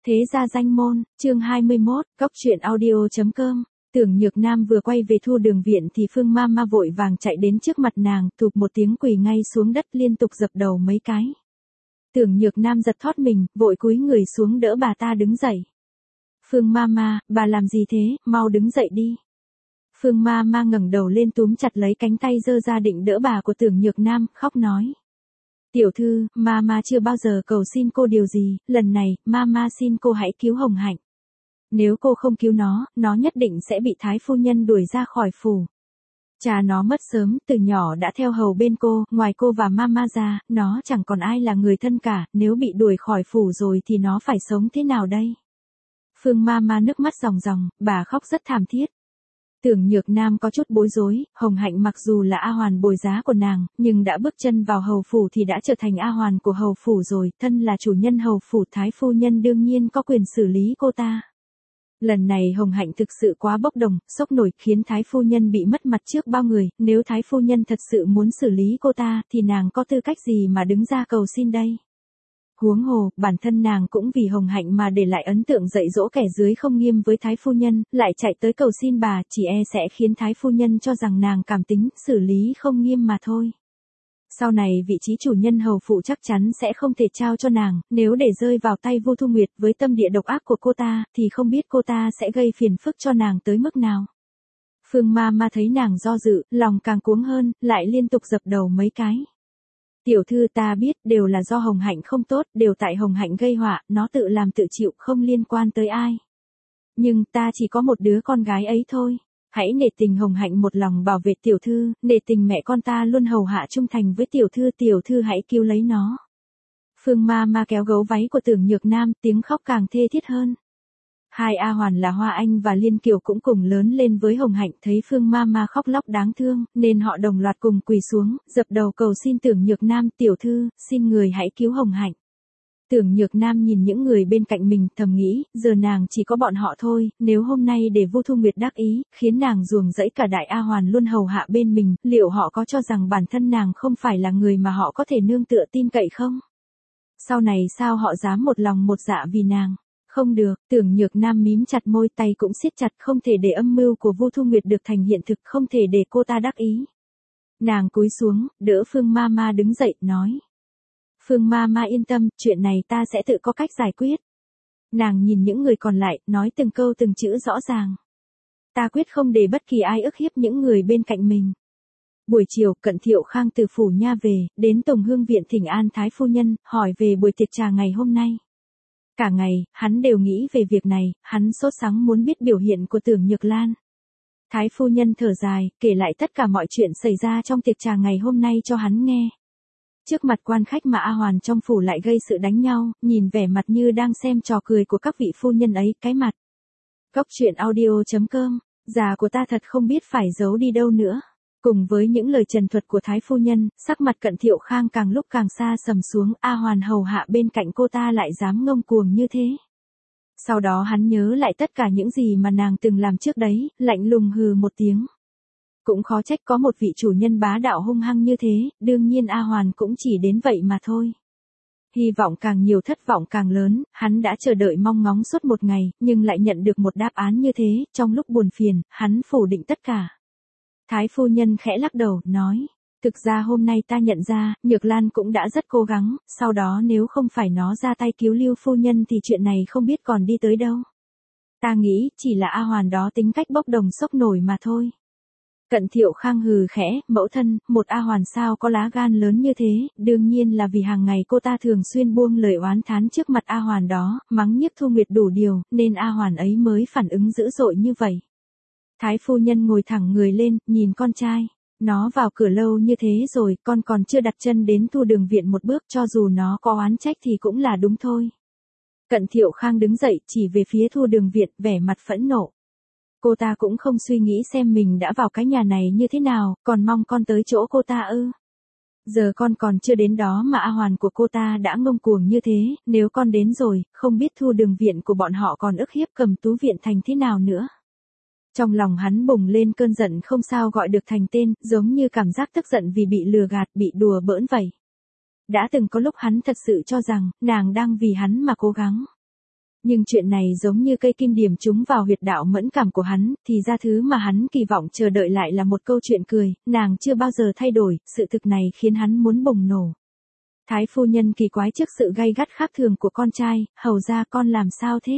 Thế gia danh môn, chương 21, góc truyện audio.com. Tưởng Nhược Nam vừa quay về Thu Đường viện thì Phương Mama vội vàng chạy đến trước mặt nàng, thụp một tiếng quỳ ngay xuống đất liên tục dập đầu mấy cái. Tưởng Nhược Nam giật thót mình, vội cúi người xuống đỡ bà ta đứng dậy. Phương Mama, bà làm gì thế, mau đứng dậy đi. Phương Mama ngẩng đầu lên túm chặt lấy cánh tay giơ ra định đỡ bà của Tưởng Nhược Nam, khóc nói. Tiểu thư, Mama chưa bao giờ cầu xin cô điều gì, lần này, Mama xin cô hãy cứu Hồng Hạnh. Nếu cô không cứu nó nhất định sẽ bị Thái phu nhân đuổi ra khỏi phủ. Cha nó mất sớm, từ nhỏ đã theo hầu bên cô, ngoài cô và Mama ra, nó chẳng còn ai là người thân cả, nếu bị đuổi khỏi phủ rồi thì nó phải sống thế nào đây? Phương Mama nước mắt ròng ròng, bà khóc rất thảm thiết. Tưởng Nhược Nam có chút bối rối, Hồng Hạnh mặc dù là A Hoàn bồi giá của nàng, nhưng đã bước chân vào hầu phủ thì đã trở thành A Hoàn của hầu phủ rồi, thân là chủ nhân hầu phủ Thái phu nhân đương nhiên có quyền xử lý cô ta. Lần này Hồng Hạnh thực sự quá bốc đồng, sốc nổi khiến Thái phu nhân bị mất mặt trước bao người, nếu Thái phu nhân thật sự muốn xử lý cô ta thì nàng có tư cách gì mà đứng ra cầu xin đây? Huống hồ, bản thân nàng cũng vì Hồng Hạnh mà để lại ấn tượng dạy dỗ kẻ dưới không nghiêm với Thái phu nhân, lại chạy tới cầu xin bà, chỉ e sẽ khiến Thái phu nhân cho rằng nàng cảm tính, xử lý không nghiêm mà thôi. Sau này vị trí chủ nhân hầu phụ chắc chắn sẽ không thể trao cho nàng, nếu để rơi vào tay Vu Thu Nguyệt với tâm địa độc ác của cô ta, thì không biết cô ta sẽ gây phiền phức cho nàng tới mức nào. Phương Mama thấy nàng do dự, lòng càng cuống hơn, lại liên tục dập đầu mấy cái. Tiểu thư ta biết, đều là do Hồng Hạnh không tốt, đều tại Hồng Hạnh gây họa, nó tự làm tự chịu, không liên quan tới ai. Nhưng ta chỉ có một đứa con gái ấy thôi. Hãy nể tình Hồng Hạnh một lòng bảo vệ tiểu thư, nể tình mẹ con ta luôn hầu hạ trung thành với tiểu thư hãy cứu lấy nó. Phương Mama kéo gấu váy của Tưởng Nhược Nam, tiếng khóc càng thê thiết hơn. Hai A Hoàn là Hoa Anh và Liên Kiều cũng cùng lớn lên với Hồng Hạnh, thấy Phương Mama khóc lóc đáng thương, nên họ đồng loạt cùng quỳ xuống, dập đầu cầu xin Tưởng Nhược Nam, tiểu thư, xin người hãy cứu Hồng Hạnh. Tưởng Nhược Nam nhìn những người bên cạnh mình, thầm nghĩ, giờ nàng chỉ có bọn họ thôi, nếu hôm nay để Vu Thu Nguyệt đắc ý, khiến nàng ruồng rẫy cả đại A Hoàn luôn hầu hạ bên mình, liệu họ có cho rằng bản thân nàng không phải là người mà họ có thể nương tựa tin cậy không? Sau này sao họ dám một lòng một dạ vì nàng? Không được, Tưởng Nhược Nam mím chặt môi, tay cũng siết chặt, không thể để âm mưu của Vu Thu Nguyệt được thành hiện thực, không thể để cô ta đắc ý. Nàng cúi xuống, đỡ Phương Mama đứng dậy, nói. Phương Mama yên tâm, chuyện này ta sẽ tự có cách giải quyết. Nàng nhìn những người còn lại, nói từng câu từng chữ rõ ràng. Ta quyết không để bất kỳ ai ức hiếp những người bên cạnh mình. Buổi chiều, Cận Thiệu Khang từ phủ nha về, đến Tùng Hương viện thỉnh an Thái phu nhân, hỏi về buổi tiệc trà ngày hôm nay. Cả ngày, hắn đều nghĩ về việc này, hắn sốt sắng muốn biết biểu hiện của Tưởng Nhược Lan. Thái phu nhân thở dài, kể lại tất cả mọi chuyện xảy ra trong tiệc trà ngày hôm nay cho hắn nghe. Trước mặt quan khách mà A Hoàn trong phủ lại gây sự đánh nhau, nhìn vẻ mặt như đang xem trò cười của các vị phu nhân ấy, cái mặt. Góc truyện audio.com, già của ta thật không biết phải giấu đi đâu nữa. Cùng với những lời trần thuật của Thái phu nhân, sắc mặt Cận Thiệu Khang càng lúc càng xa sầm xuống, A Hoàn hầu hạ bên cạnh cô ta lại dám ngông cuồng như thế. Sau đó hắn nhớ lại tất cả những gì mà nàng từng làm trước đấy, lạnh lùng hừ một tiếng. Cũng khó trách có một vị chủ nhân bá đạo hung hăng như thế, đương nhiên A Hoàn cũng chỉ đến vậy mà thôi. Hy vọng càng nhiều thất vọng càng lớn, hắn đã chờ đợi mong ngóng suốt một ngày, nhưng lại nhận được một đáp án như thế, trong lúc buồn phiền, hắn phủ định tất cả. Thái phu nhân khẽ lắc đầu, nói, thực ra hôm nay ta nhận ra, Nhược Lan cũng đã rất cố gắng, sau đó nếu không phải nó ra tay cứu Lưu phu nhân thì chuyện này không biết còn đi tới đâu. Ta nghĩ, chỉ là A Hoàn đó tính cách bốc đồng sốc nổi mà thôi. Cận Thiệu Khang hừ khẽ, mẫu thân, một A Hoàn sao có lá gan lớn như thế, đương nhiên là vì hàng ngày cô ta thường xuyên buông lời oán thán trước mặt A Hoàn đó, mắng nhiếc Thu Nguyệt đủ điều, nên A Hoàn ấy mới phản ứng dữ dội như vậy. Thái phu nhân ngồi thẳng người lên, nhìn con trai. Nó vào cửa lâu như thế rồi, con còn chưa đặt chân đến Thu Đường viện một bước, cho dù nó có oán trách thì cũng là đúng thôi. Cận Thiệu Khang đứng dậy, chỉ về phía Thu Đường viện, vẻ mặt phẫn nộ. Cô ta cũng không suy nghĩ xem mình đã vào cái nhà này như thế nào, còn mong con tới chỗ cô ta ư? Giờ con còn chưa đến đó mà A Hoàn của cô ta đã ngông cuồng như thế, nếu con đến rồi, không biết Thu Đường viện của bọn họ còn ức hiếp Cầm Tú viện thành thế nào nữa. Trong lòng hắn bùng lên cơn giận không sao gọi được thành tên, giống như cảm giác tức giận vì bị lừa gạt, bị đùa bỡn vậy. Đã từng có lúc hắn thật sự cho rằng, nàng đang vì hắn mà cố gắng. Nhưng chuyện này giống như cây kim điểm trúng vào huyệt đạo mẫn cảm của hắn, thì ra thứ mà hắn kỳ vọng chờ đợi lại là một câu chuyện cười, nàng chưa bao giờ thay đổi, sự thực này khiến hắn muốn bùng nổ. Thái phu nhân kỳ quái trước sự gay gắt khác thường của con trai, hầu ra con làm sao thế?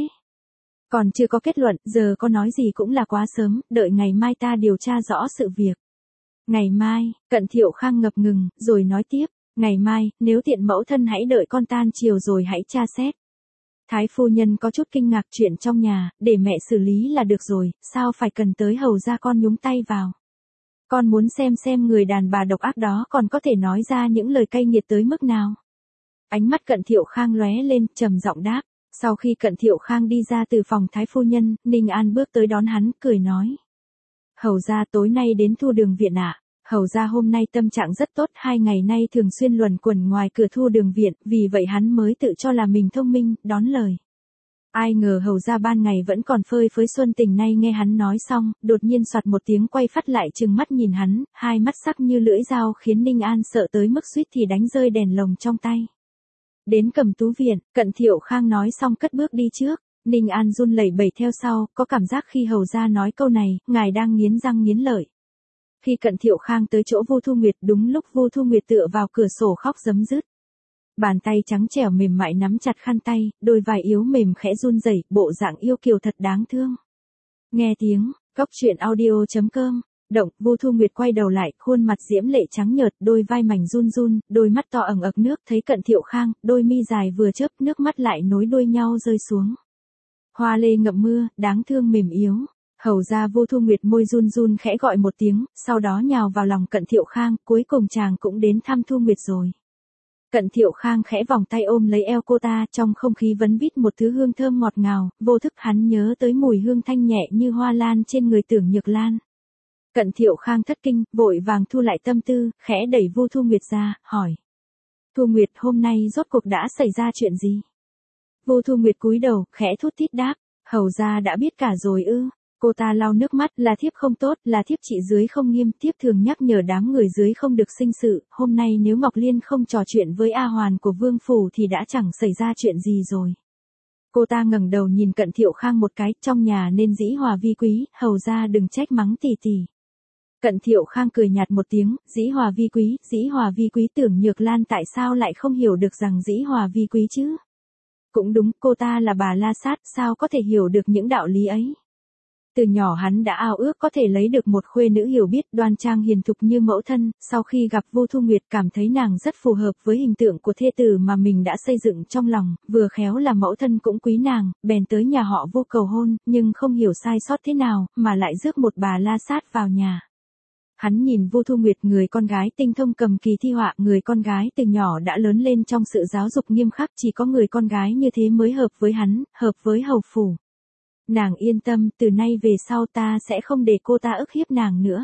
Còn chưa có kết luận, giờ có nói gì cũng là quá sớm, đợi ngày mai ta điều tra rõ sự việc. Ngày mai, Cận Thiệu Khang ngập ngừng, rồi nói tiếp, ngày mai, nếu tiện mẫu thân hãy đợi con tan chiều rồi hãy tra xét. Thái phu nhân có chút kinh ngạc, chuyện trong nhà, để mẹ xử lý là được rồi, sao phải cần tới hầu ra con nhúng tay vào. Con muốn xem người đàn bà độc ác đó còn có thể nói ra những lời cay nghiệt tới mức nào. Ánh mắt Cận Thiệu Khang lóe lên, trầm giọng đáp. Sau khi Cận Thiệu Khang đi ra từ phòng Thái phu nhân, Ninh An bước tới đón hắn, cười nói. Hầu ra tối nay đến Thu Đường viện ạ. Hầu ra hôm nay tâm trạng rất tốt, 2 ngày nay thường xuyên luẩn quẩn ngoài cửa Thu Đường viện, vì vậy hắn mới tự cho là mình thông minh, đón lời. Ai ngờ hầu ra ban ngày vẫn còn phơi phới xuân tình, nay nghe hắn nói xong, đột nhiên soạt một tiếng quay phát lại trừng mắt nhìn hắn, hai mắt sắc như lưỡi dao khiến Ninh An sợ tới mức suýt thì đánh rơi đèn lồng trong tay. Đến Cầm Tú viện, Cận Thiệu Khang nói xong cất bước đi trước, Ninh An run lẩy bẩy theo sau, có cảm giác khi hầu ra nói câu này, ngài đang nghiến răng nghiến lợi. Khi Cận Thiệu Khang tới chỗ Vu Thu Nguyệt, đúng lúc Vu Thu Nguyệt tựa vào cửa sổ khóc rấm rứt. Bàn tay trắng trẻo mềm mại nắm chặt khăn tay, đôi vai yếu mềm khẽ run rẩy, bộ dạng yêu kiều thật đáng thương. Nghe tiếng, Cóc Truyện Audio.com, động, Vu Thu Nguyệt quay đầu lại, khuôn mặt diễm lệ trắng nhợt, đôi vai mảnh run run, đôi mắt to ẩn ực nước, thấy Cận Thiệu Khang, đôi mi dài vừa chớp, nước mắt lại nối đuôi nhau rơi xuống. Hoa lê ngậm mưa, đáng thương mềm yếu. Hầu ra Vu Thu Nguyệt môi run run khẽ gọi một tiếng, sau đó nhào vào lòng Cận Thiệu Khang, cuối cùng chàng cũng đến thăm Thu Nguyệt rồi. Cận Thiệu Khang khẽ vòng tay ôm lấy eo cô ta, trong không khí vấn vít một thứ hương thơm ngọt ngào, vô thức hắn nhớ tới mùi hương thanh nhẹ như hoa lan trên người Tưởng Nhược Lan. Cận Thiệu Khang thất kinh, vội vàng thu lại tâm tư, khẽ đẩy Vu Thu Nguyệt ra, hỏi. Thu Nguyệt, hôm nay rốt cuộc đã xảy ra chuyện gì? Vu Thu Nguyệt cúi đầu, khẽ thút thít đáp, hầu ra đã biết cả rồi ư. Cô ta lau nước mắt, là thiếp không tốt, là thiếp trị dưới không nghiêm, thiếp thường nhắc nhở đám người dưới không được sinh sự, hôm nay nếu Ngọc Liên không trò chuyện với A Hoàn của Vương Phủ thì đã chẳng xảy ra chuyện gì rồi. Cô ta ngẩng đầu nhìn Cận Thiệu Khang một cái, trong nhà nên dĩ hòa vi quý, hầu ra đừng trách mắng tỷ tỷ. Cận Thiệu Khang cười nhạt một tiếng, dĩ hòa vi quý Tưởng Nhược Lan tại sao lại không hiểu được rằng dĩ hòa vi quý chứ? Cũng đúng, cô ta là bà La Sát, sao có thể hiểu được những đạo lý ấy? Từ nhỏ hắn đã ao ước có thể lấy được một khuê nữ hiểu biết, đoan trang hiền thục như mẫu thân, sau khi gặp Vu Thu Nguyệt cảm thấy nàng rất phù hợp với hình tượng của thê tử mà mình đã xây dựng trong lòng, vừa khéo là mẫu thân cũng quý nàng, bèn tới nhà họ Vu cầu hôn, nhưng không hiểu sai sót thế nào, mà lại rước một bà La Sát vào nhà. Hắn nhìn Vu Thu Nguyệt, người con gái tinh thông cầm kỳ thi họa, người con gái từ nhỏ đã lớn lên trong sự giáo dục nghiêm khắc, chỉ có người con gái như thế mới hợp với hắn, hợp với hầu phủ. Nàng yên tâm, từ nay về sau ta sẽ không để cô ta ức hiếp nàng nữa.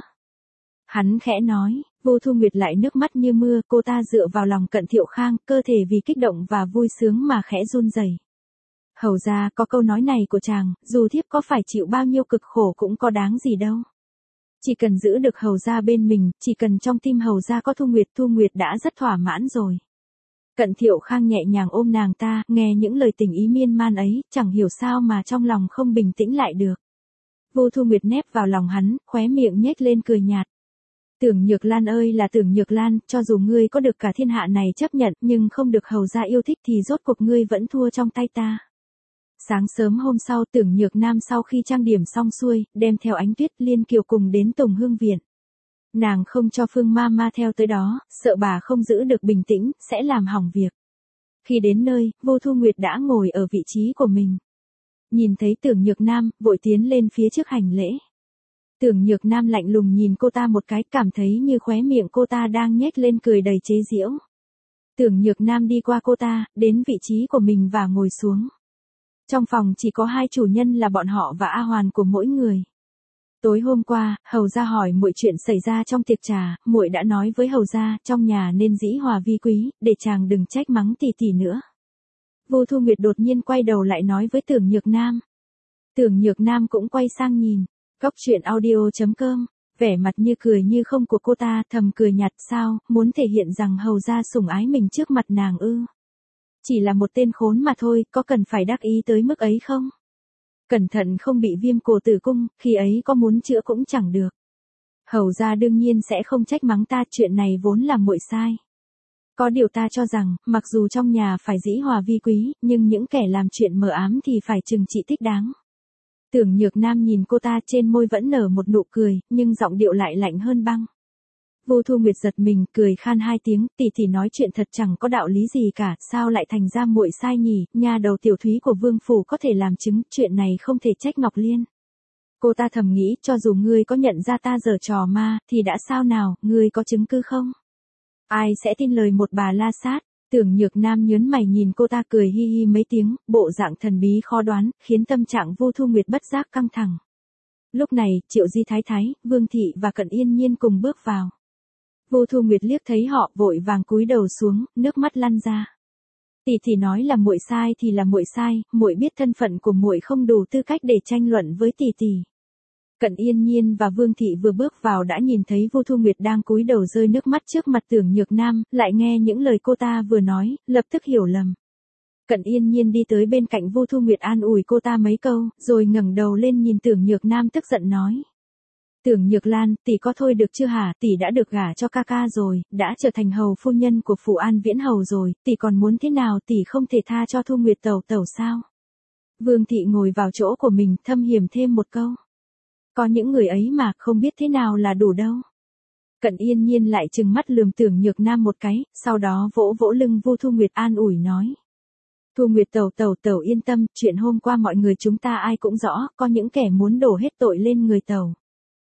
Hắn khẽ nói, Vu Thu Nguyệt lại nước mắt như mưa, cô ta dựa vào lòng Cận Thiệu Khang, cơ thể vì kích động và vui sướng mà khẽ run rẩy. Hầu ra, có câu nói này của chàng, dù thiếp có phải chịu bao nhiêu cực khổ cũng có đáng gì đâu. Chỉ cần giữ được hầu ra bên mình, chỉ cần trong tim hầu ra có Thu Nguyệt đã rất thỏa mãn rồi. Cận Thiệu Khang nhẹ nhàng ôm nàng ta, nghe những lời tình ý miên man ấy, chẳng hiểu sao mà trong lòng không bình tĩnh lại được. Vu Thu Nguyệt nép vào lòng hắn, khóe miệng nhếch lên cười nhạt. Tưởng Nhược Lan ơi là Tưởng Nhược Lan, cho dù ngươi có được cả thiên hạ này chấp nhận, nhưng không được hầu ra yêu thích thì rốt cuộc ngươi vẫn thua trong tay ta. Sáng sớm hôm sau, Tưởng Nhược Nam sau khi trang điểm xong xuôi, đem theo Ánh Tuyết, Liên Kiều cùng đến Tùng Hương viện. Nàng không cho Phương Mama theo tới đó, sợ bà không giữ được bình tĩnh, sẽ làm hỏng việc. Khi đến nơi, Vu Thu Nguyệt đã ngồi ở vị trí của mình. Nhìn thấy Tưởng Nhược Nam, vội tiến lên phía trước hành lễ. Tưởng Nhược Nam lạnh lùng nhìn cô ta một cái, cảm thấy như khóe miệng cô ta đang nhếch lên cười đầy chế giễu. Tưởng Nhược Nam đi qua cô ta, đến vị trí của mình và ngồi xuống. Trong phòng chỉ có hai chủ nhân là bọn họ và A Hoàn của mỗi người. Tối hôm qua, hầu gia hỏi muội chuyện xảy ra trong tiệc trà, muội đã nói với hầu gia, trong nhà nên dĩ hòa vi quý, để chàng đừng trách mắng tỷ tỷ nữa. Vu Thu Nguyệt đột nhiên quay đầu lại nói với Tưởng Nhược Nam. Tưởng Nhược Nam cũng quay sang nhìn. Cóc Truyện Audio.com, vẻ mặt như cười như không của cô ta, thầm cười nhạt, sao, muốn thể hiện rằng hầu gia sủng ái mình trước mặt nàng ư? Chỉ là một tên khốn mà thôi, có cần phải đắc ý tới mức ấy không? Cẩn thận không bị viêm cổ tử cung, khi ấy có muốn chữa cũng chẳng được. Hầu ra đương nhiên sẽ không trách mắng ta, chuyện này vốn là muội sai. Có điều ta cho rằng, mặc dù trong nhà phải dĩ hòa vi quý, nhưng những kẻ làm chuyện mờ ám thì phải trừng trị thích đáng. Tưởng Nhược Nam nhìn cô ta, trên môi vẫn nở một nụ cười, nhưng giọng điệu lại lạnh hơn băng. Vô Thu Nguyệt giật mình, cười khan hai tiếng, tỷ nói chuyện thật chẳng có đạo lý gì cả, sao lại thành ra muội sai nhỉ, nhà đầu tiểu thúy của vương phủ có thể làm chứng, chuyện này không thể trách Ngọc Liên. Cô ta thầm nghĩ, cho dù ngươi có nhận ra ta giở trò ma, thì đã sao nào, ngươi có chứng cứ không? Ai sẽ tin lời một bà la sát? Tưởng Nhược Nam nhớn mày nhìn cô ta cười hi hi mấy tiếng, bộ dạng thần bí khó đoán, khiến tâm trạng Vô Thu Nguyệt bất giác căng thẳng. Lúc này, Triệu Di Thái Thái, Vương Thị và Cận Yên Nhiên cùng bước vào. Vô Thu Nguyệt liếc thấy họ, vội vàng cúi đầu xuống, nước mắt lăn ra. Tỷ nói là muội sai thì là muội sai, muội biết thân phận của muội không đủ tư cách để tranh luận với tỷ. Cận Yên Nhiên và Vương Thị vừa bước vào đã nhìn thấy Vô Thu Nguyệt đang cúi đầu rơi nước mắt trước mặt Tưởng Nhược Nam, lại nghe những lời cô ta vừa nói, lập tức hiểu lầm. Cận Yên Nhiên đi tới bên cạnh Vô Thu Nguyệt an ủi cô ta mấy câu, rồi ngẩng đầu lên nhìn Tưởng Nhược Nam tức giận nói. Tưởng Nhược Lan, tỷ có thôi được chưa hả, tỷ đã được gả cho ca rồi, đã trở thành hầu phu nhân của phủ An Viễn hầu rồi, tỷ còn muốn thế nào, tỷ không thể tha cho Thu Nguyệt tẩu sao? Vương Thị ngồi vào chỗ của mình, thâm hiểm thêm một câu. Có những người ấy mà, không biết thế nào là đủ đâu. Cận Yên Nhiên lại trừng mắt lườm Tưởng Nhược Nam một cái, sau đó vỗ vỗ lưng Vô Thu Nguyệt an ủi nói. Thu Nguyệt tẩu yên tâm, chuyện hôm qua mọi người chúng ta ai cũng rõ, có những kẻ muốn đổ hết tội lên người tẩu.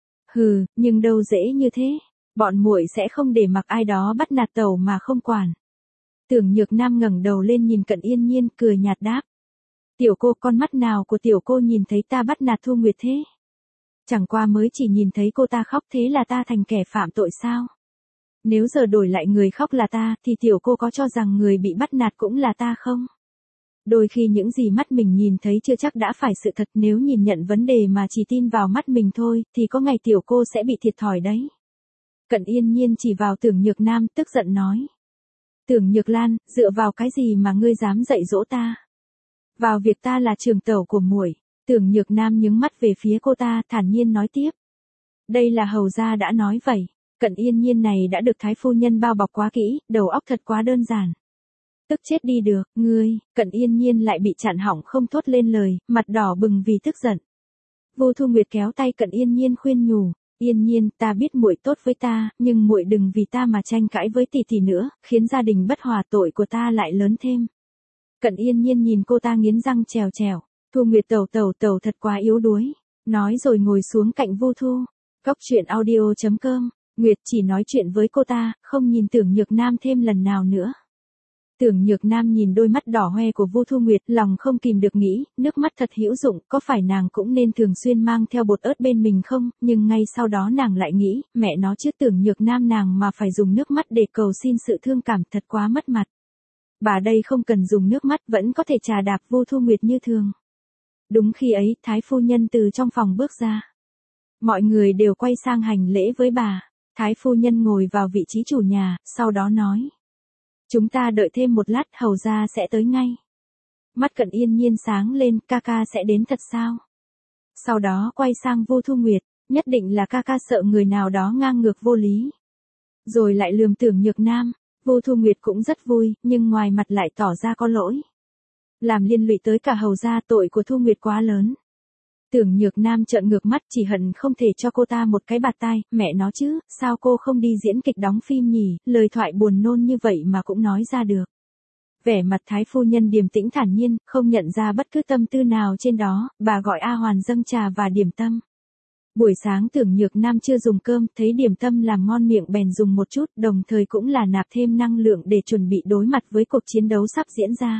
Hừ, nhưng đâu dễ như thế, bọn muội sẽ không để mặc ai đó bắt nạt tẩu mà không quản. Tưởng Nhược Nam ngẩng đầu lên nhìn Cận Yên Nhiên, cười nhạt đáp. Tiểu cô, con mắt nào của tiểu cô nhìn thấy ta bắt nạt Thu Nguyệt thế? Chẳng qua mới chỉ nhìn thấy cô ta khóc, thế là ta thành kẻ phạm tội sao? Nếu giờ đổi lại người khóc là ta, thì tiểu cô có cho rằng người bị bắt nạt cũng là ta không? Đôi khi những gì mắt mình nhìn thấy chưa chắc đã phải sự thật, nếu nhìn nhận vấn đề mà chỉ tin vào mắt mình thôi, thì có ngày tiểu cô sẽ bị thiệt thòi đấy. Cận Yên Nhiên chỉ vào Tưởng Nhược Nam, tức giận nói. Tưởng Nhược Lan, dựa vào cái gì mà ngươi dám dạy dỗ ta? Vào việc ta là trưởng tẩu của muội. Tưởng Nhược Nam nhướng mắt về phía cô ta, thản nhiên nói tiếp. Đây là hầu gia đã nói vậy, Cận Yên Nhiên này đã được thái phu nhân bao bọc quá kỹ, đầu óc thật quá đơn giản. Tức chết đi được, ngươi, Cận Yên Nhiên lại bị chặn họng không thốt lên lời, mặt đỏ bừng vì tức giận. Vô Thu Nguyệt kéo tay Cận Yên Nhiên khuyên nhủ, Yên Nhiên, ta biết muội tốt với ta, nhưng muội đừng vì ta mà tranh cãi với tỷ nữa, khiến gia đình bất hòa, tội của ta lại lớn thêm. Cận Yên Nhiên nhìn cô ta nghiến răng trèo. Thu Nguyệt tẩu thật quá yếu đuối. Nói rồi ngồi xuống cạnh Vô Thu. Góc truyện audio.com. Nguyệt chỉ nói chuyện với cô ta, không nhìn Tưởng Nhược Nam thêm lần nào nữa. Tưởng Nhược Nam nhìn đôi mắt đỏ hoe của Vô Thu Nguyệt, lòng không kìm được nghĩ, nước mắt thật hữu dụng, có phải nàng cũng nên thường xuyên mang theo bột ớt bên mình không, nhưng ngay sau đó nàng lại nghĩ, mẹ nó chứ, Tưởng Nhược Nam nàng mà phải dùng nước mắt để cầu xin sự thương cảm, thật quá mất mặt. Bà đây không cần dùng nước mắt, vẫn có thể trà đạp Vô Thu Nguyệt như thường. Đúng khi ấy, thái phu nhân từ trong phòng bước ra. Mọi người đều quay sang hành lễ với bà. Thái phu nhân ngồi vào vị trí chủ nhà, sau đó nói. Chúng ta đợi thêm một lát, hầu gia sẽ tới ngay. Mắt Cận Yên Nhiên sáng lên, ca sẽ đến thật sao? Sau đó quay sang Vô Thu Nguyệt, nhất định là ca sợ người nào đó ngang ngược vô lý. Rồi lại lườm Tưởng Nhược Nam, Vô Thu Nguyệt cũng rất vui, nhưng ngoài mặt lại tỏ ra có lỗi. Làm liên lụy tới cả hầu gia, tội của Thu Nguyệt quá lớn. Tưởng Nhược Nam trợn ngược mắt, chỉ hận không thể cho cô ta một cái bạt tai, mẹ nó chứ, sao cô không đi diễn kịch đóng phim nhỉ, lời thoại buồn nôn như vậy mà cũng nói ra được. Vẻ mặt thái phu nhân điềm tĩnh thản nhiên, không nhận ra bất cứ tâm tư nào trên đó, bà gọi A Hoàn dâng trà và điểm tâm. Buổi sáng Tưởng Nhược Nam chưa dùng cơm, thấy điểm tâm làm ngon miệng bèn dùng một chút, đồng thời cũng là nạp thêm năng lượng để chuẩn bị đối mặt với cuộc chiến đấu sắp diễn ra.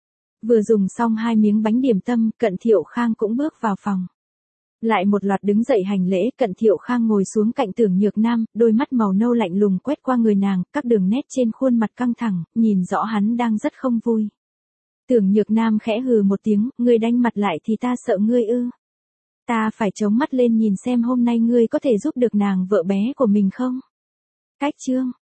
Vừa dùng xong 2 miếng bánh điểm tâm, Cận Thiệu Khang cũng bước vào phòng. Lại một loạt đứng dậy hành lễ, Cận Thiệu Khang ngồi xuống cạnh Tưởng Nhược Nam, đôi mắt màu nâu lạnh lùng quét qua người nàng, các đường nét trên khuôn mặt căng thẳng, nhìn rõ hắn đang rất không vui. Tưởng Nhược Nam khẽ hừ một tiếng, ngươi đanh mặt lại thì ta sợ ngươi ư? Ta phải chống mắt lên nhìn xem hôm nay ngươi có thể giúp được nàng vợ bé của mình không? Cách chương